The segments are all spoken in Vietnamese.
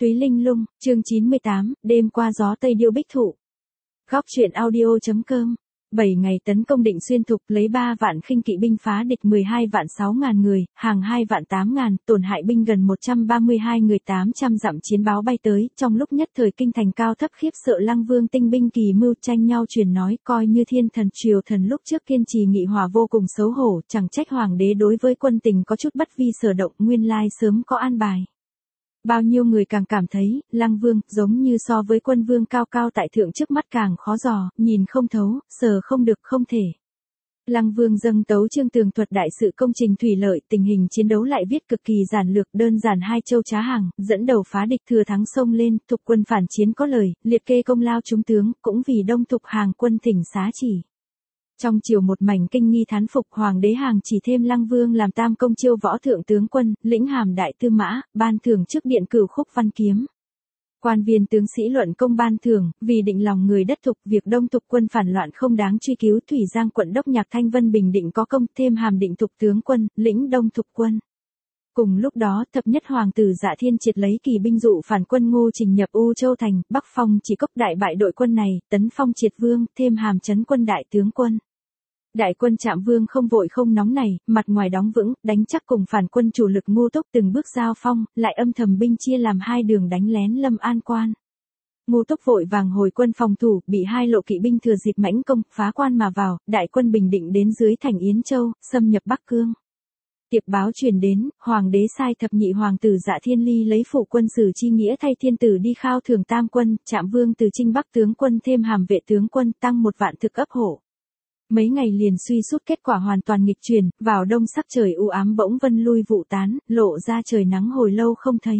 Túy Linh Lung, chương 98, đêm qua gió Tây Điêu Bích Thụ. Góc truyện audio.com. 7 ngày tấn công Định Xuyên Thục, lấy 3 vạn khinh kỵ binh phá địch 12 vạn 6 ngàn người, hàng 2 vạn 8 ngàn, tổn hại binh gần 132 người, 800 dặm chiến báo bay tới, trong lúc nhất thời kinh thành cao thấp khiếp sợ. Lăng Vương tinh binh kỳ mưu tranh nhau truyền nói, coi như thiên thần triều thần lúc trước kiên trì nghị hòa vô cùng xấu hổ, chẳng trách hoàng đế đối với quân tình có chút bất vi sở động, nguyên lai sớm có an bài. Bao nhiêu người càng cảm thấy, Lăng Vương, giống như so với quân vương cao cao tại thượng trước mắt càng khó dò, nhìn không thấu, sờ không được, không thể. Lăng Vương dâng tấu chương tường thuật đại sự công trình thủy lợi, tình hình chiến đấu lại viết cực kỳ giản lược, đơn giản hai châu trá hàng, dẫn đầu phá địch thừa thắng xông lên, Thục quân phản chiến có lời, liệt kê công lao chúng tướng, cũng vì đông Thục hàng quân thỉnh xá chỉ. Trong chiều một mảnh kinh nghi thán phục, hoàng đế hàng chỉ thêm Lăng Vương làm tam công chiêu võ thượng tướng quân, lĩnh hàm đại tư mã, ban thưởng trước điện cửu khúc văn kiếm. Quan viên tướng sĩ luận công ban thưởng, vì định lòng người đất Thục, việc đông Thục quân phản loạn không đáng truy cứu. Thủy Giang quận đốc nhạc Thanh Vân bình định có công, thêm hàm định Thục tướng quân, lĩnh đông Thục quân. Cùng lúc đó, thập nhất hoàng tử Dạ Thiên triệt lấy kỳ binh dụ phản quân Ngô Trình nhập U Châu thành, Bắc phong chỉ cốc đại bại đội quân này, tấn phong triệt vương, thêm hàm trấn quân đại tướng quân. Đại quân Trạm Vương không vội không nóng này, mặt ngoài đóng vững, đánh chắc cùng phản quân chủ lực Ngô Túc từng bước giao phong, lại âm thầm binh chia làm hai đường đánh lén Lâm An quan. Ngô Túc vội vàng hồi quân phòng thủ, bị hai lộ kỵ binh thừa dịp mãnh công, phá quan mà vào, đại quân bình định đến dưới thành Yến Châu, xâm nhập Bắc Cương. Tiệp báo truyền đến, hoàng đế sai thập nhị hoàng tử Dạ Thiên Ly lấy phụ quân sử chi nghĩa thay thiên tử đi khao thưởng tam quân, Trạm Vương từ Trinh Bắc tướng quân thêm hàm vệ tướng quân, tăng 1 vạn thực ấp hổ. Mấy ngày liền suy sút, kết quả hoàn toàn nghịch chuyển, vào đông sắc trời u ám bỗng vân lui vụ tán, lộ ra trời nắng hồi lâu không thấy.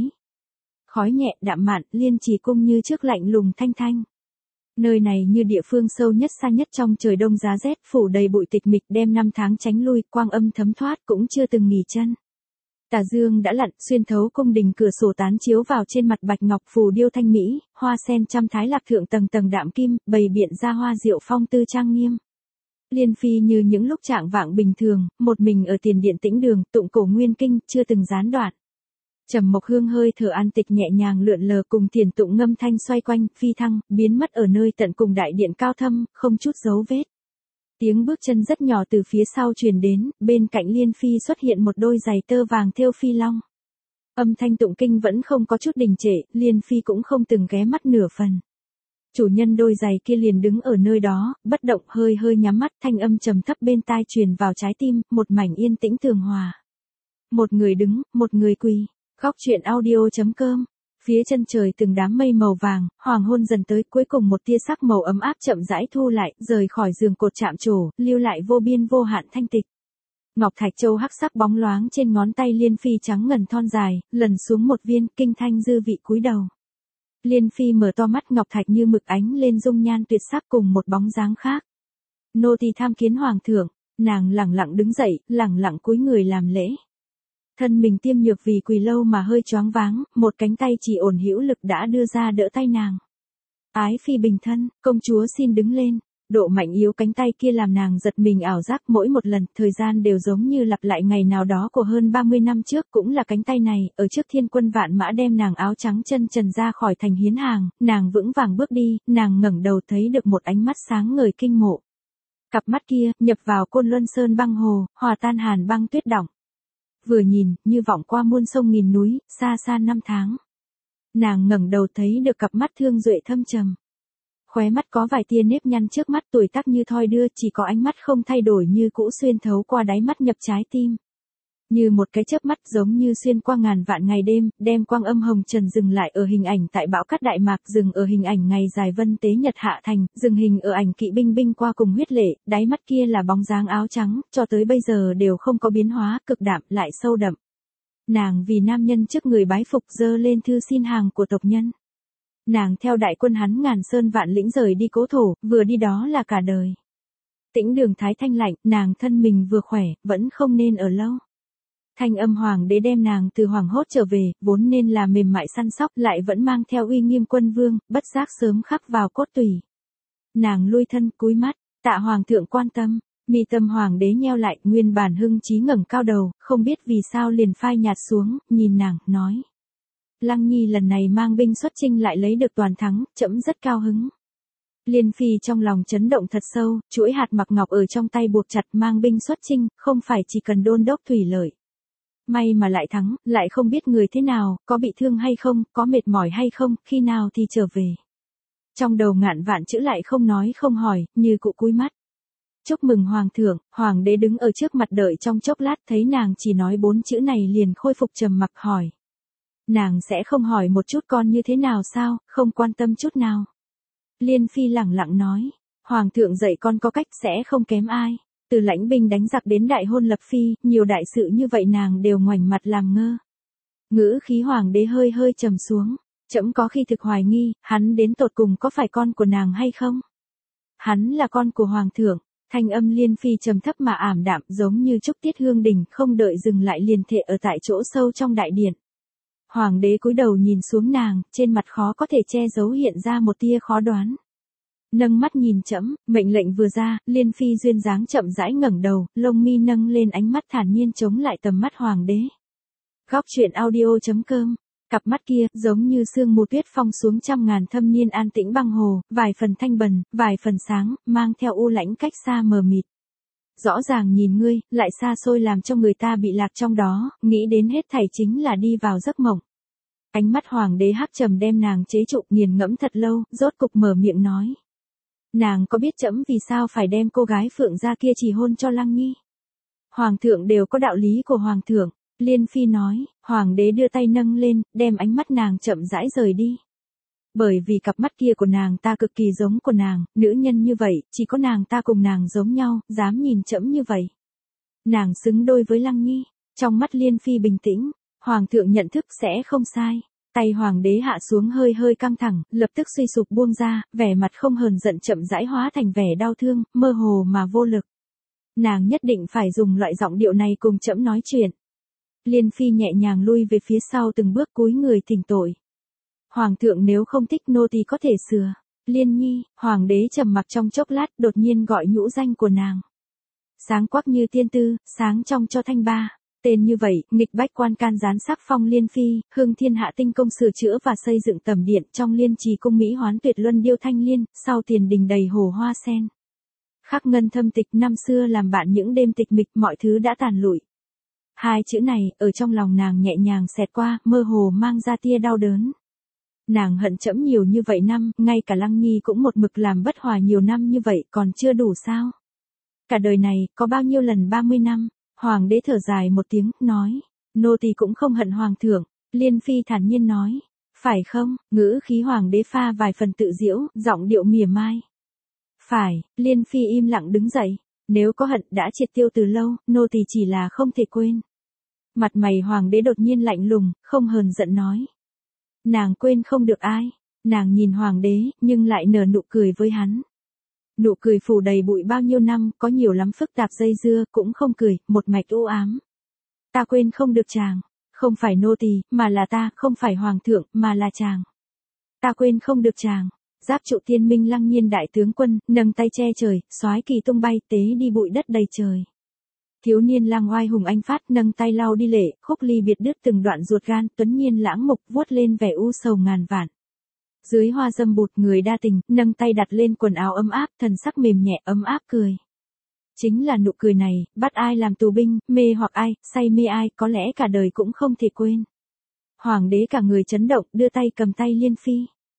Khói nhẹ đạm mạn, Liên Trì cung như trước lạnh lùng thanh thanh. Nơi này như địa phương sâu nhất xa nhất trong trời đông giá rét, phủ đầy bụi tịch mịch, đem năm tháng tránh lui, quang âm thấm thoát cũng chưa từng nghỉ chân. Tà dương đã lặn, xuyên thấu cung đình cửa sổ tán chiếu vào trên mặt bạch ngọc phù điêu thanh mỹ, hoa sen trăm thái lạc thượng tầng tầng đạm kim, bày biện ra hoa diệu phong tư trang nghiêm. Liên Phi như những lúc trạng vạng bình thường, một mình ở tiền điện tĩnh đường, tụng cổ nguyên kinh, chưa từng gián đoạn. Trầm Mộc Hương hơi thở an tịch nhẹ nhàng lượn lờ cùng thiền tụng ngâm thanh xoay quanh, phi thăng, biến mất ở nơi tận cùng đại điện cao thâm, không chút dấu vết. Tiếng bước chân rất nhỏ từ phía sau truyền đến, bên cạnh Liên Phi xuất hiện một đôi giày tơ vàng thêu phi long. Âm thanh tụng kinh vẫn không có chút đình trệ, Liên Phi cũng không từng ghé mắt nửa phần. Chủ nhân đôi giày kia liền đứng ở nơi đó, bất động, hơi hơi nhắm mắt, thanh âm trầm thấp bên tai truyền vào trái tim, một mảnh yên tĩnh tường hòa. Một người đứng, một người quỳ. Góc truyện audio.com. Phía chân trời từng đám mây màu vàng, hoàng hôn dần tới, cuối cùng một tia sắc màu ấm áp chậm rãi thu lại, rời khỏi giường cột chạm trổ, lưu lại vô biên vô hạn thanh tịch. Ngọc thạch châu hắc sắc bóng loáng trên ngón tay Liên Phi trắng ngần thon dài, lần xuống một viên, kinh thanh dư vị cúi đầu. Liên Phi mở to mắt, ngọc thạch như mực ánh lên dung nhan tuyệt sắc cùng một bóng dáng khác. Nô tỳ tham kiến hoàng thượng. Nàng lẳng lặng đứng dậy, lẳng lặng cúi người làm lễ. Thân mình tiêm nhược vì quỳ lâu mà hơi choáng váng, một cánh tay chỉ ổn hữu lực đã đưa ra đỡ tay nàng. Ái phi bình thân, công chúa xin đứng lên. Độ mạnh yếu cánh tay kia làm nàng giật mình ảo giác, mỗi một lần, thời gian đều giống như lặp lại ngày nào đó của hơn 30 năm trước, cũng là cánh tay này, ở trước thiên quân vạn mã đem nàng áo trắng chân trần ra khỏi thành hiến hàng, nàng vững vàng bước đi, nàng ngẩng đầu thấy được một ánh mắt sáng ngời kinh mộ. Cặp mắt kia, nhập vào Côn Luân Sơn băng hồ, hòa tan hàn băng tuyết đọng. Vừa nhìn, như vọng qua muôn sông nghìn núi, xa xa năm tháng. Nàng ngẩng đầu thấy được cặp mắt thương duệ thâm trầm. Khóe mắt có vài tia nếp nhăn trước mắt, tuổi tác như thoi đưa, chỉ có ánh mắt không thay đổi như cũ xuyên thấu qua đáy mắt nhập trái tim. Như một cái chớp mắt, giống như xuyên qua ngàn vạn ngày đêm, đem quang âm hồng trần dừng lại ở hình ảnh tại bão cát Đại Mạc, dừng ở hình ảnh ngày dài vân tế nhật hạ thành, dừng hình ở ảnh kỵ binh binh qua cùng huyết lệ, đáy mắt kia là bóng dáng áo trắng, cho tới bây giờ đều không có biến hóa, cực đạm lại sâu đậm. Nàng vì nam nhân trước người bái phục, dơ lên thư xin hàng của tộc nhân. Nàng theo đại quân hắn ngàn sơn vạn lĩnh rời đi cố thổ, vừa đi đó là cả đời. Tĩnh đường thái thanh lạnh, nàng thân mình vừa khỏe, vẫn không nên ở lâu. Thanh âm hoàng đế đem nàng từ hoàng hốt trở về, vốn nên là mềm mại săn sóc, lại vẫn mang theo uy nghiêm quân vương, bất giác sớm khắc vào cốt tủy. Nàng lui thân cúi mắt, tạ hoàng thượng quan tâm, mi tâm hoàng đế nheo lại, nguyên bản hưng trí ngẩng cao đầu, không biết vì sao liền phai nhạt xuống, nhìn nàng, nói. Lăng Nhi lần này mang binh xuất chinh lại lấy được toàn thắng, trẫm rất cao hứng. Liên Phi trong lòng chấn động thật sâu, chuỗi hạt mặc ngọc ở trong tay buộc chặt, mang binh xuất chinh, không phải chỉ cần đôn đốc thủy lợi. May mà lại thắng, lại không biết người thế nào, có bị thương hay không, có mệt mỏi hay không, khi nào thì trở về. Trong đầu ngạn vạn chữ lại không nói không hỏi, như cụ cúi mắt. Chúc mừng hoàng thượng, hoàng đế đứng ở trước mặt đợi trong chốc lát, thấy nàng chỉ nói 4 chữ này liền khôi phục trầm mặc hỏi. Nàng sẽ không hỏi một chút con như thế nào sao, không quan tâm chút nào. Liên Phi lẳng lặng nói, hoàng thượng dạy con có cách sẽ không kém ai. Từ lãnh binh đánh giặc đến đại hôn lập phi, nhiều đại sự như vậy nàng đều ngoảnh mặt làm ngơ. Ngữ khí hoàng đế hơi hơi trầm xuống, trẫm có khi thực hoài nghi, hắn đến tột cùng có phải con của nàng hay không? Hắn là con của hoàng thượng. Thanh âm Liên Phi trầm thấp mà ảm đạm, giống như trúc tiết hương đình, không đợi dừng lại liền thệ ở tại chỗ sâu trong đại điện. Hoàng đế cúi đầu nhìn xuống nàng, trên mặt khó có thể che giấu hiện ra một tia khó đoán. Nâng mắt nhìn trẫm, mệnh lệnh vừa ra, Liên Phi duyên dáng chậm rãi ngẩng đầu, lông mi nâng lên, ánh mắt thản nhiên chống lại tầm mắt hoàng đế. Góc truyện audio.com. Cặp mắt kia, giống như sương mù tuyết phong xuống trăm ngàn thâm niên an tĩnh băng hồ, vài phần thanh bần, vài phần sáng, mang theo u lãnh cách xa mờ mịt. Rõ ràng nhìn ngươi, lại xa xôi làm cho người ta bị lạc trong đó, nghĩ đến hết thảy chính là đi vào giấc mộng. Ánh mắt hoàng đế hắc trầm đem nàng chế trụ, nghiền ngẫm thật lâu, rốt cục mở miệng nói. Nàng có biết trẫm vì sao phải đem cô gái Phượng gia kia chỉ hôn cho Lăng Nhi? Hoàng thượng đều có đạo lý của hoàng thượng. Liên Phi nói, hoàng đế đưa tay nâng lên, đem ánh mắt nàng chậm rãi rời đi. Bởi vì cặp mắt kia của nàng ta cực kỳ giống của nàng, nữ nhân như vậy, chỉ có nàng ta cùng nàng giống nhau, dám nhìn trẫm như vậy. Nàng xứng đôi với Lăng Nhi. Trong mắt Liên Phi bình tĩnh, hoàng thượng nhận thức sẽ không sai. Tay hoàng đế hạ xuống hơi hơi căng thẳng, lập tức suy sụp buông ra, vẻ mặt không hờn giận chậm rãi hóa thành vẻ đau thương, mơ hồ mà vô lực. Nàng nhất định phải dùng loại giọng điệu này cùng trẫm nói chuyện. Liên Phi nhẹ nhàng lui về phía sau từng bước, cúi người thỉnh tội. Hoàng thượng nếu không thích nô tỳ có thể sửa. Liên Nhi, hoàng đế trầm mặc trong chốc lát, đột nhiên gọi nhũ danh của nàng. Sáng quắc như tiên tư, sáng trong cho thanh ba. Tên như vậy, nghịch bách quan can gián sắc phong Liên Phi, hương thiên hạ tinh công sửa chữa và xây dựng tầm điện, trong liên trì cung mỹ hoán tuyệt luân điêu thanh liên, sau tiền đình đầy hồ hoa sen. Khắc ngân thâm tịch, năm xưa làm bạn những đêm tịch mịch, mọi thứ đã tàn lụi. Hai chữ này, ở trong lòng nàng nhẹ nhàng xẹt qua, mơ hồ mang ra tia đau đớn. Nàng hận trẫm nhiều như vậy năm, ngay cả Lăng Nhi cũng một mực làm bất hòa nhiều năm như vậy, còn chưa đủ sao? Cả đời này, có bao nhiêu lần 30 năm? Hoàng đế thở dài một tiếng, nói. Nô tỳ cũng không hận hoàng thượng. Liên Phi thản nhiên nói. Phải không? Ngữ khí hoàng đế pha vài phần tự giễu, giọng điệu mỉa mai. Phải. Liên Phi im lặng đứng dậy. Nếu có hận đã triệt tiêu từ lâu, nô tỳ chỉ là không thể quên. Mặt mày hoàng đế đột nhiên lạnh lùng, không hờn giận nói. Nàng quên không được ai. Nàng nhìn hoàng đế, nhưng lại nở nụ cười với hắn. Nụ cười phủ đầy bụi bao nhiêu năm, có nhiều lắm phức tạp dây dưa, cũng không cười, một mạch u ám. Ta quên không được chàng. Không phải nô tỳ, mà là ta, không phải hoàng thượng, mà là chàng. Ta quên không được chàng. Giáp trụ tiên minh Lăng Nhiên đại tướng quân, nâng tay che trời, soái kỳ tung bay, tế đi bụi đất đầy trời. Thiếu niên lang oai hùng anh phát, nâng tay lau đi lệ, khúc ly biệt đứt từng đoạn ruột gan, tuấn nhiên lãng mục, vuốt lên vẻ u sầu ngàn vạn. Dưới hoa dâm bụt, người đa tình, nâng tay đặt lên quần áo ấm áp, thần sắc mềm nhẹ ấm áp cười. Chính là nụ cười này, bắt ai làm tù binh, mê hoặc ai, say mê ai, có lẽ cả đời cũng không thể quên. Hoàng đế cả người chấn động, đưa tay cầm tay Liên Phi.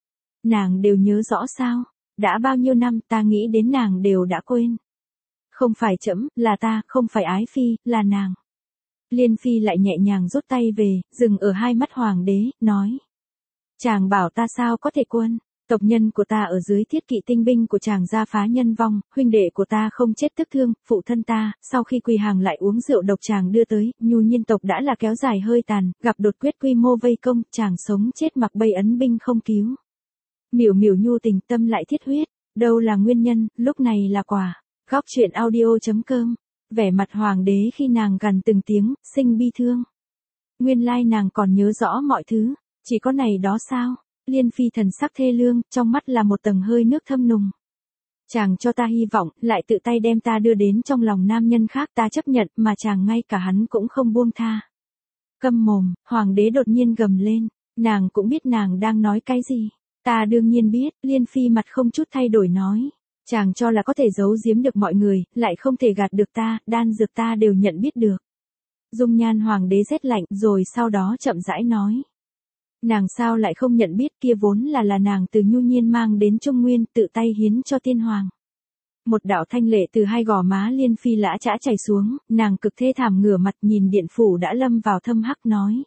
Nàng đều nhớ rõ sao? Đã bao nhiêu năm ta nghĩ đến nàng đều đã quên. Không phải trẫm, là ta, không phải ái phi, là nàng. Liên Phi lại nhẹ nhàng rút tay về, dừng ở hai mắt hoàng đế, nói. Chàng bảo ta sao có thể quên, tộc nhân của ta ở dưới thiết kỵ tinh binh của chàng gia phá nhân vong, huynh đệ của ta không chết tức thương, phụ thân ta, sau khi quỳ hàng lại uống rượu độc chàng đưa tới, nhu nhiên tộc đã là kéo dài hơi tàn, gặp đột quyết quy mô vây công, chàng sống chết mặc bây ấn binh không cứu. Miểu miểu nhu tình tâm lại thiết huyết, đâu là nguyên nhân, lúc này là quả. Góc truyện audio.com. Vẻ mặt hoàng đế khi nàng gằn từng tiếng, sinh bi thương. Nguyên lai nàng còn nhớ rõ mọi thứ, chỉ có này đó sao? Liên Phi thần sắc thê lương, trong mắt là một tầng hơi nước thâm nùng. Chàng cho ta hy vọng, lại tự tay đem ta đưa đến trong lòng nam nhân khác, ta chấp nhận, mà chàng ngay cả hắn cũng không buông tha. Câm mồm, hoàng đế đột nhiên gầm lên. Nàng cũng biết nàng đang nói cái gì. Ta đương nhiên biết, Liên Phi mặt không chút thay đổi nói. Chàng cho là có thể giấu giếm được mọi người, lại không thể gạt được ta, đan dược ta đều nhận biết được. Dung nhan hoàng đế rét lạnh rồi sau đó chậm rãi nói. Nàng sao lại không nhận biết, kia vốn là nàng từ Nhu Nhiên mang đến Trung Nguyên tự tay hiến cho tiên hoàng. Một đạo thanh lệ từ hai gò má Liên Phi lã chã chảy xuống, nàng cực thê thảm ngửa mặt nhìn điện phủ đã lâm vào thâm hắc nói.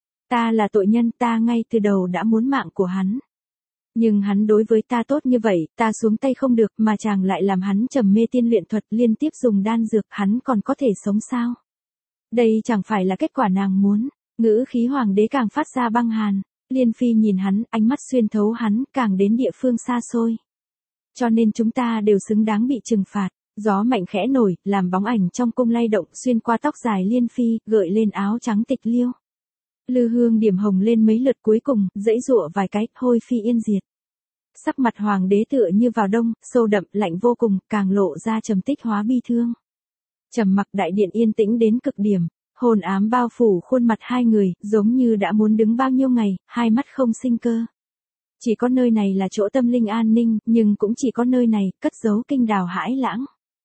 Ta là tội nhân, ta ngay từ đầu đã muốn mạng của hắn. Nhưng hắn đối với ta tốt như vậy, ta xuống tay không được mà chàng lại làm hắn trầm mê tiên luyện thuật liên tiếp dùng đan dược, hắn còn có thể sống sao? Đây chẳng phải là kết quả nàng muốn. Ngữ khí hoàng đế càng phát ra băng hàn. Liên Phi nhìn hắn, ánh mắt xuyên thấu hắn, càng đến địa phương xa xôi. Cho nên chúng ta đều xứng đáng bị trừng phạt. Gió mạnh khẽ nổi, làm bóng ảnh trong cung lay động xuyên qua tóc dài Liên Phi, gợi lên áo trắng tịch liêu. Lư hương điểm hồng lên mấy lượt cuối cùng, dãy dụa vài cái, hôi phi yên diệt. Sắc mặt hoàng đế tựa như vào đông, sâu đậm, lạnh vô cùng, càng lộ ra trầm tích hóa bi thương. Trầm mặc đại điện yên tĩnh đến cực điểm, hồn ám bao phủ khuôn mặt hai người, giống như đã muốn đứng bao nhiêu ngày, hai mắt không sinh cơ. Chỉ có nơi này là chỗ tâm linh an ninh, nhưng cũng chỉ có nơi này, cất giấu kinh đào hãi lãng.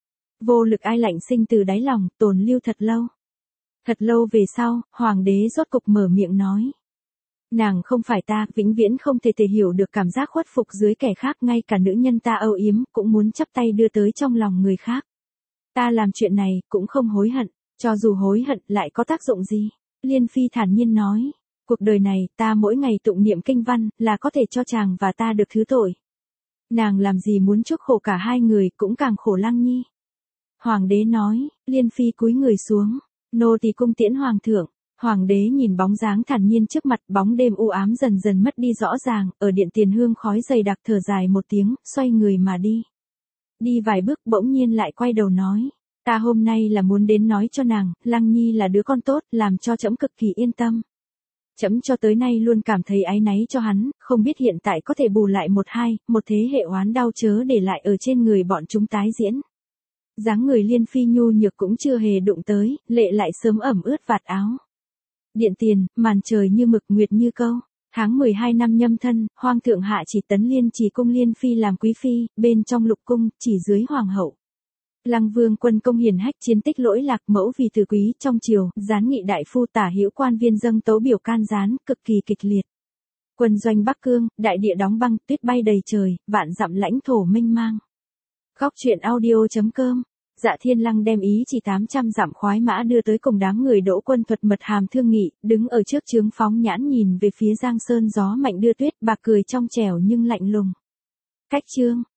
Vô lực ai lạnh sinh từ đáy lòng, tồn lưu thật lâu. Thật lâu về sau, hoàng đế rốt cục mở miệng nói. Nàng không phải ta, vĩnh viễn không thể hiểu được cảm giác khuất phục dưới kẻ khác, ngay cả nữ nhân ta âu yếm, cũng muốn chắp tay đưa tới trong lòng người khác. Ta làm chuyện này, cũng không hối hận, cho dù hối hận lại có tác dụng gì? Liên Phi thản nhiên nói, cuộc đời này, ta mỗi ngày tụng niệm kinh văn, là có thể cho chàng và ta được thứ tội. Nàng làm gì muốn chuốc khổ cả hai người, cũng càng khổ Lăng Nhi. Hoàng đế nói, Liên Phi cúi người xuống, nô tỳ cung tiễn hoàng thượng. Hoàng đế nhìn bóng dáng thản nhiên trước mặt, bóng đêm u ám dần dần mất đi rõ ràng, ở điện tiền hương khói dày đặc thở dài một tiếng, xoay người mà đi. Đi vài bước bỗng nhiên lại quay đầu nói, ta hôm nay là muốn đến nói cho nàng, Lăng Nhi là đứa con tốt, làm cho trẫm cực kỳ yên tâm. Trẫm cho tới nay luôn cảm thấy áy náy cho hắn, không biết hiện tại có thể bù lại một thế hệ oán đau chớ để lại ở trên người bọn chúng tái diễn. Dáng người Liên Phi nhu nhược cũng chưa hề đụng tới, lệ lại sớm ẩm ướt vạt áo. Điện tiền, màn trời như mực nguyệt như câu. Tháng 12 năm Nhâm Thân, Hoàng thượng hạ chỉ tấn Liên Chỉ cung Liên Phi làm quý phi, bên trong lục cung, chỉ dưới hoàng hậu. Lăng Vương quân công hiển hách, chiến tích lỗi lạc, mẫu vì từ quý trong triều, gián nghị đại phu tả hữu quan viên dâng tấu biểu can gián, cực kỳ kịch liệt. Quân doanh Bắc Cương, đại địa đóng băng, tuyết bay đầy trời, vạn dặm lãnh thổ mênh mang. Góc truyện audio.com. Dạ Thiên Lăng đem ý chỉ 800 dặm khoái mã đưa tới cùng đám người Đỗ Quân thuật mật hàm thương nghị, đứng ở trước chướng phóng nhãn nhìn về phía Giang Sơn gió mạnh đưa tuyết, bạc cười trong trẻo nhưng lạnh lùng. Cách chương